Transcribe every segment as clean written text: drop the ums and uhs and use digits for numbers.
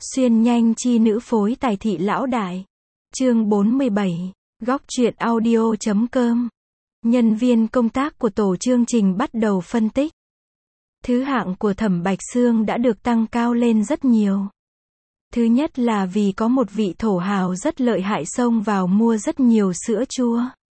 Xuyên nhanh chi nữ phối tài thị lão đại. Chương 47. Góc truyện audio.com. Nhân viên công tác của tổ chương trình bắt đầu phân tích. Thứ hạng của Thẩm Bạch Sương đã được tăng cao lên rất nhiều. Thứ nhất là vì có một vị thổ hào rất lợi hại xông vào mua rất nhiều sữa chua.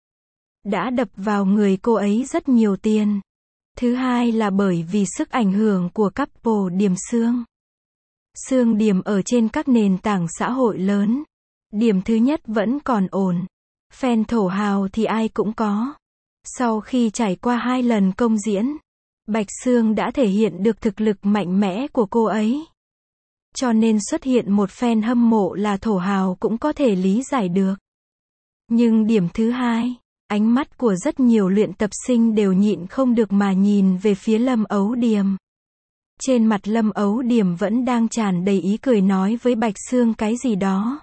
Đã đập vào người cô ấy rất nhiều tiền. Thứ hai là bởi vì sức ảnh hưởng của couple Điềm Sương. Sương Điềm ở trên các nền tảng xã hội lớn. Điểm thứ nhất vẫn còn ổn. Fan thổ hào thì ai cũng có. Sau khi trải qua 2 lần công diễn, Bạch Sương đã thể hiện được thực lực mạnh mẽ của cô ấy. Cho nên xuất hiện một fan hâm mộ là thổ hào cũng có thể lý giải được. Nhưng điểm thứ hai, ánh mắt của rất nhiều luyện tập sinh đều nhịn không được mà nhìn về phía Lâm Ấu Điềm. Trên mặt Lâm Ấu Điềm vẫn đang tràn đầy ý cười nói với Bạch Sương cái gì đó.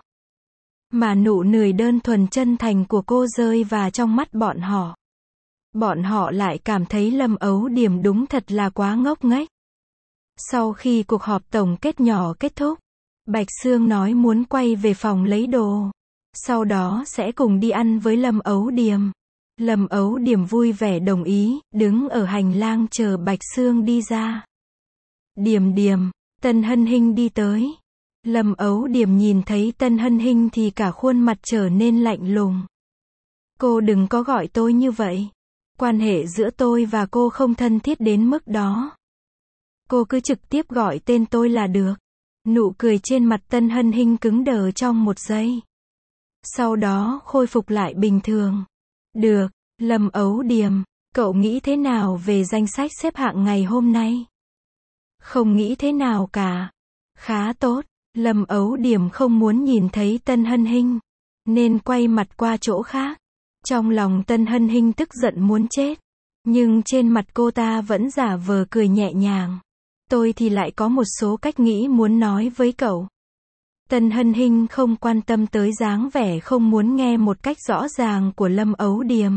Mà nụ cười đơn thuần chân thành của cô rơi vào trong mắt bọn họ. Bọn họ lại cảm thấy Lâm Ấu Điềm đúng thật là quá ngốc nghếch. Sau khi cuộc họp tổng kết nhỏ kết thúc, Bạch Sương nói muốn quay về phòng lấy đồ. Sau đó sẽ cùng đi ăn với Lâm Ấu Điềm. Lâm Ấu Điềm vui vẻ đồng ý, đứng ở hành lang chờ Bạch Sương đi ra. Điềm Điềm, Tân Hân Hinh đi tới. Lâm Ấu Điềm nhìn thấy Tân Hân Hinh thì cả khuôn mặt trở nên lạnh lùng. Cô đừng có gọi tôi như vậy. Quan hệ giữa tôi và cô không thân thiết đến mức đó. Cô cứ trực tiếp gọi tên tôi là được. Nụ cười trên mặt Tân Hân Hinh cứng đờ trong một giây. Sau đó khôi phục lại bình thường. Được, Lâm Ấu Điềm, cậu nghĩ thế nào về danh sách xếp hạng ngày hôm nay? Không nghĩ thế nào cả. Khá tốt. Lâm Ấu Điềm không muốn nhìn thấy Tân Hân Hinh, nên quay mặt qua chỗ khác. Trong lòng Tân Hân Hinh tức giận muốn chết. Nhưng trên mặt cô ta vẫn giả vờ cười nhẹ nhàng. Tôi thì lại có một số cách nghĩ muốn nói với cậu. Tân Hân Hinh không quan tâm tới dáng vẻ không muốn nghe một cách rõ ràng của Lâm Ấu Điềm.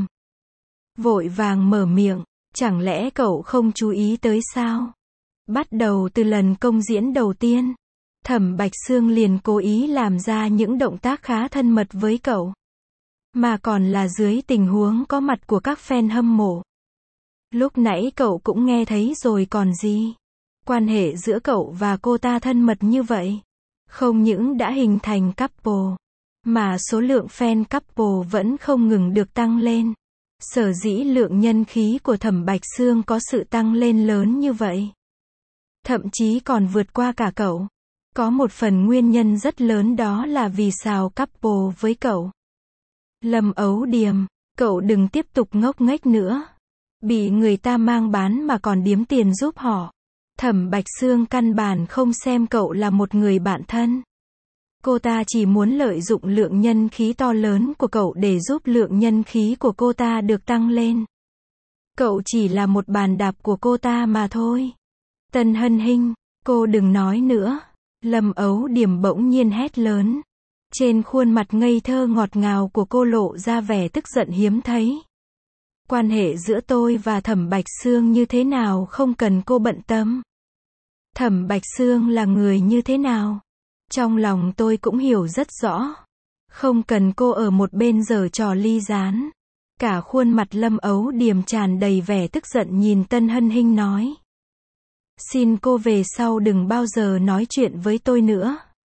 Vội vàng mở miệng, chẳng lẽ cậu không chú ý tới sao? Bắt đầu từ lần công diễn đầu tiên, Thẩm Bạch Sương liền cố ý làm ra những động tác khá thân mật với cậu. Mà còn là dưới tình huống có mặt của các fan hâm mộ. Lúc nãy cậu cũng nghe thấy rồi còn gì. Quan hệ giữa cậu và cô ta thân mật như vậy. Không những đã hình thành couple, mà số lượng fan couple vẫn không ngừng được tăng lên. Sở dĩ lượng nhân khí của Thẩm Bạch Sương có sự tăng lên lớn như vậy. Thậm chí còn vượt qua cả cậu. Có một phần nguyên nhân rất lớn đó là vì sao couple với cậu. Lâm Ấu Điềm, cậu đừng tiếp tục ngốc nghếch nữa. Bị người ta mang bán mà còn điếm tiền giúp họ. Thẩm Bạch Sương căn bản không xem cậu là một người bạn thân. Cô ta chỉ muốn lợi dụng lượng nhân khí to lớn của cậu để giúp lượng nhân khí của cô ta được tăng lên. Cậu chỉ là một bàn đạp của cô ta mà thôi. Tân Hân Hinh, cô đừng nói nữa. Lâm Ấu Điềm bỗng nhiên hét lớn. Trên khuôn mặt ngây thơ ngọt ngào của cô lộ ra vẻ tức giận hiếm thấy. Quan hệ giữa tôi và Thẩm Bạch Sương như thế nào không cần cô bận tâm. Thẩm Bạch Sương là người như thế nào? Trong lòng tôi cũng hiểu rất rõ. Không cần cô ở một bên giở trò ly gián. Cả khuôn mặt Lâm Ấu Điềm tràn đầy vẻ tức giận nhìn Tân Hân Hinh nói. Xin cô về sau đừng bao giờ nói chuyện với tôi nữa.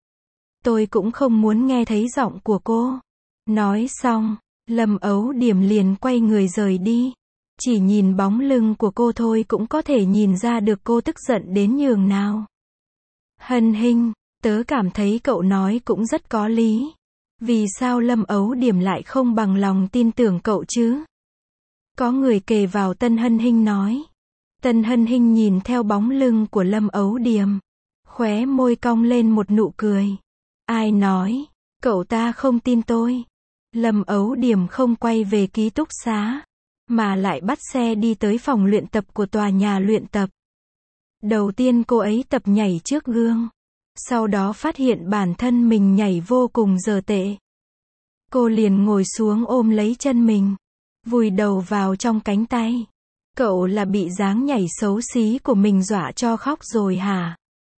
Tôi cũng không muốn nghe thấy giọng của cô. Nói xong, Lâm Ấu Điềm liền quay người rời đi. Chỉ nhìn bóng lưng của cô thôi cũng có thể nhìn ra được cô tức giận đến nhường nào. Hân Hinh, tớ cảm thấy cậu nói cũng rất có lý. Vì sao Lâm Ấu Điềm lại không bằng lòng tin tưởng cậu chứ? Có người kề vào Tân Hân Hinh nói. Tân Hân Hinh nhìn theo bóng lưng của Lâm Ấu Điềm. Khóe môi cong lên một nụ cười. Ai nói, cậu ta không tin tôi. Lâm Ấu Điềm không quay về ký túc xá, mà lại bắt xe đi tới phòng luyện tập của tòa nhà luyện tập. Đầu tiên cô ấy tập nhảy trước gương. Sau đó phát hiện bản thân mình nhảy vô cùng dở tệ. Cô liền ngồi xuống ôm lấy chân mình, vùi đầu vào trong cánh tay. Cậu là bị dáng nhảy xấu xí của mình dọa cho khóc rồi hả?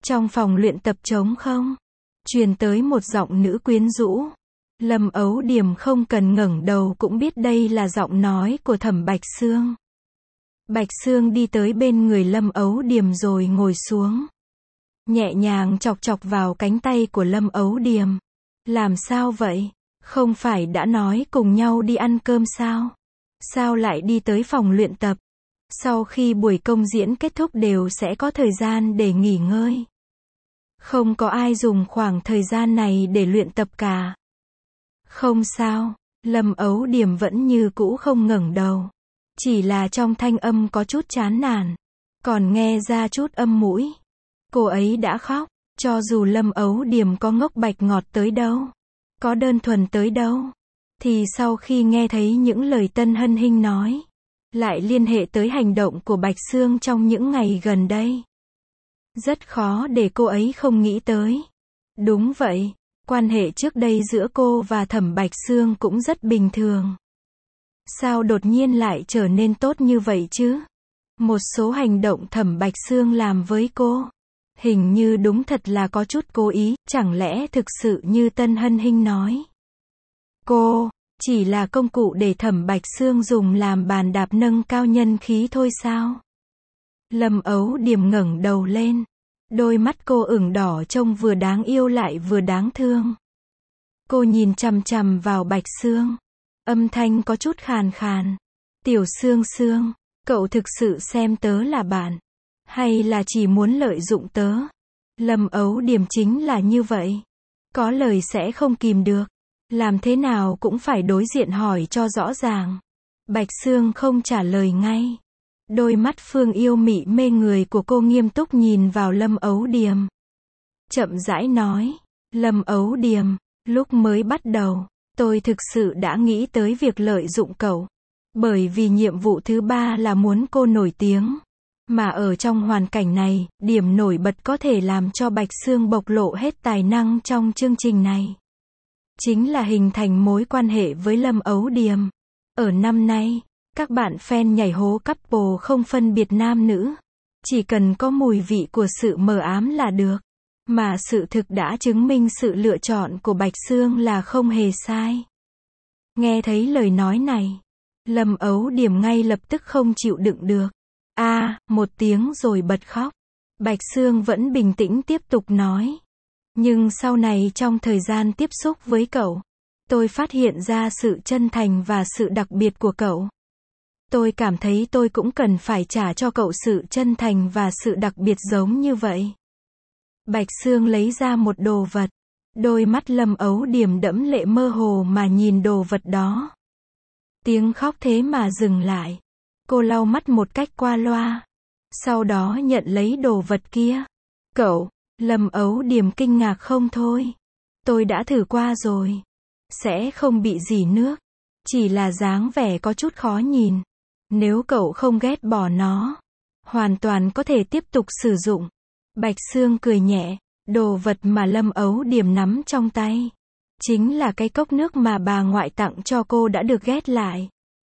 Trong phòng luyện tập trống không, truyền tới một giọng nữ quyến rũ. Lâm Ấu Điềm không cần ngẩng đầu cũng biết đây là giọng nói của Thẩm Bạch Xương. Bạch Xương đi tới bên người Lâm Ấu Điềm rồi ngồi xuống. Nhẹ nhàng chọc chọc vào cánh tay của Lâm Ấu Điềm. Làm sao vậy? Không phải đã nói cùng nhau đi ăn cơm sao? Sao lại đi tới phòng luyện tập? Sau khi buổi công diễn kết thúc đều sẽ có thời gian để nghỉ ngơi. Không có ai dùng khoảng thời gian này để luyện tập cả. Không sao, Lâm Ấu Điềm vẫn như cũ không ngẩng đầu. Chỉ là trong thanh âm có chút chán nản. Còn nghe ra chút âm mũi. Cô ấy đã khóc. Cho dù Lâm Ấu Điềm có ngốc bạch ngọt tới đâu, có đơn thuần tới đâu, thì sau khi nghe thấy những lời Tân Hân Hinh nói, lại liên hệ tới hành động của Bạch Xương trong những ngày gần đây. Rất khó để cô ấy không nghĩ tới. Đúng vậy, quan hệ trước đây giữa cô và Thẩm Bạch Xương cũng rất bình thường. Sao đột nhiên lại trở nên tốt như vậy chứ? Một số hành động Thẩm Bạch Xương làm với cô, hình như đúng thật là có chút cố ý, chẳng lẽ thực sự như Tân Hân Hinh nói. Cô, chỉ là công cụ để Thẩm Bạch Xương dùng làm bàn đạp nâng cao nhân khí thôi sao? Lâm Ấu Điềm ngẩng đầu lên. Đôi mắt cô ửng đỏ trông vừa đáng yêu lại vừa đáng thương. Cô nhìn chằm chằm vào Bạch Xương. Âm thanh có chút khàn khàn. Tiểu Xương Xương, cậu thực sự xem tớ là bạn, hay là chỉ muốn lợi dụng tớ? Lâm Ấu Điềm chính là như vậy. Có lời sẽ không kìm được. Làm thế nào cũng phải đối diện hỏi cho rõ ràng. Bạch Xương không trả lời ngay. Đôi mắt Phương yêu mị mê người của cô nghiêm túc nhìn vào Lâm Ấu Điềm. Chậm rãi nói. Lâm Ấu Điềm, lúc mới bắt đầu, tôi thực sự đã nghĩ tới việc lợi dụng cậu. Bởi vì nhiệm vụ thứ 3 là muốn cô nổi tiếng. Mà ở trong hoàn cảnh này, điểm nổi bật có thể làm cho Bạch Xương bộc lộ hết tài năng trong chương trình này. Chính là hình thành mối quan hệ với Lâm Ấu Điềm. Ở năm nay, các bạn fan nhảy hố couple không phân biệt nam nữ. Chỉ cần có mùi vị của sự mờ ám là được. Mà sự thực đã chứng minh sự lựa chọn của Bạch Xương là không hề sai. Nghe thấy lời nói này, Lâm Ấu Điềm ngay lập tức không chịu đựng được. Một tiếng rồi bật khóc. Bạch Xương vẫn bình tĩnh tiếp tục nói. Nhưng sau này trong thời gian tiếp xúc với cậu, tôi phát hiện ra sự chân thành và sự đặc biệt của cậu. Tôi cảm thấy tôi cũng cần phải trả cho cậu sự chân thành và sự đặc biệt giống như vậy. Bạch Xương lấy ra một đồ vật. Đôi mắt Lâm Ấu Điềm đẫm lệ mơ hồ mà nhìn đồ vật đó. Tiếng khóc thế mà dừng lại. Cô lau mắt một cách qua loa. Sau đó nhận lấy đồ vật kia. Cậu, Lâm Ấu Điềm kinh ngạc không thôi. Tôi đã thử qua rồi. Sẽ không bị rỉ nước. Chỉ là dáng vẻ có chút khó nhìn. Nếu cậu không ghét bỏ nó, hoàn toàn có thể tiếp tục sử dụng. Bạch Xương cười nhẹ. Đồ vật mà Lâm Ấu Điềm nắm trong tay, chính là cái cốc nước mà bà ngoại tặng cho cô đã được ghét lại.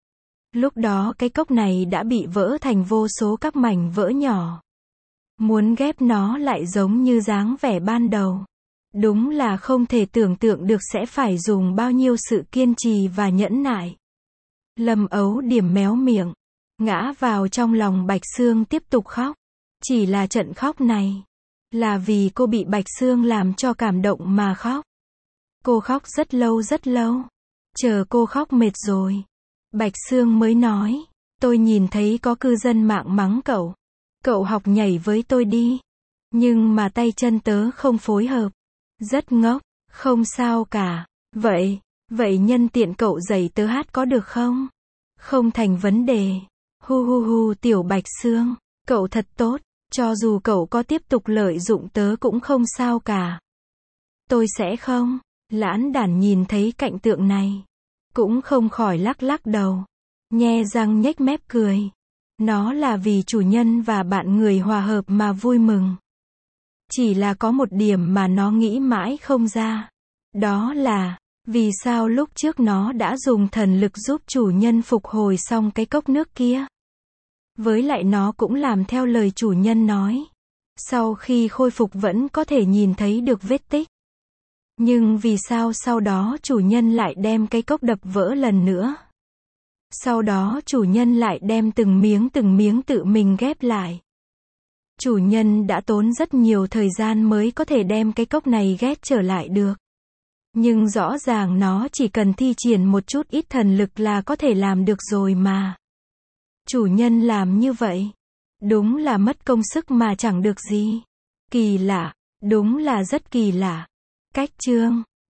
Lúc đó cái cốc này đã bị vỡ thành vô số các mảnh vỡ nhỏ. Muốn ghép nó lại giống như dáng vẻ ban đầu. Đúng là không thể tưởng tượng được sẽ phải dùng bao nhiêu sự kiên trì và nhẫn nại. Lâm Ấu Điềm méo miệng, ngã vào trong lòng Bạch Xương tiếp tục khóc. Chỉ là trận khóc này, là vì cô bị Bạch Xương làm cho cảm động mà khóc. Cô khóc rất lâu rất lâu. Chờ cô khóc mệt rồi, Bạch Xương mới nói, tôi nhìn thấy có cư dân mạng mắng cậu. Cậu học nhảy với tôi đi. Nhưng mà tay chân tớ không phối hợp. Rất ngốc, không sao cả. Vậy nhân tiện cậu dạy tớ hát có được không? Không thành vấn đề. Hu tiểu Bạch Xương, cậu thật tốt. Cho dù cậu có tiếp tục lợi dụng tớ cũng không sao cả. Tôi sẽ không. Lãn đản nhìn thấy cảnh tượng này, cũng không khỏi lắc lắc đầu, nhe răng nhếch mép cười. Nó là vì chủ nhân và bạn người hòa hợp mà vui mừng. Chỉ là có một điểm mà nó nghĩ mãi không ra. Đó là, vì sao lúc trước nó đã dùng thần lực giúp chủ nhân phục hồi xong cái cốc nước kia. Với lại nó cũng làm theo lời chủ nhân nói. Sau khi khôi phục vẫn có thể nhìn thấy được vết tích. Nhưng vì sao sau đó chủ nhân lại đem cái cốc đập vỡ lần nữa? Sau đó chủ nhân lại đem từng miếng tự mình ghép lại. Chủ nhân đã tốn rất nhiều thời gian mới có thể đem cái cốc này ghép trở lại được. Nhưng rõ ràng nó chỉ cần thi triển một chút ít thần lực là có thể làm được rồi mà. Chủ nhân làm như vậy. Đúng là mất công sức mà chẳng được gì. Kỳ lạ. Đúng là rất kỳ lạ. Cách chương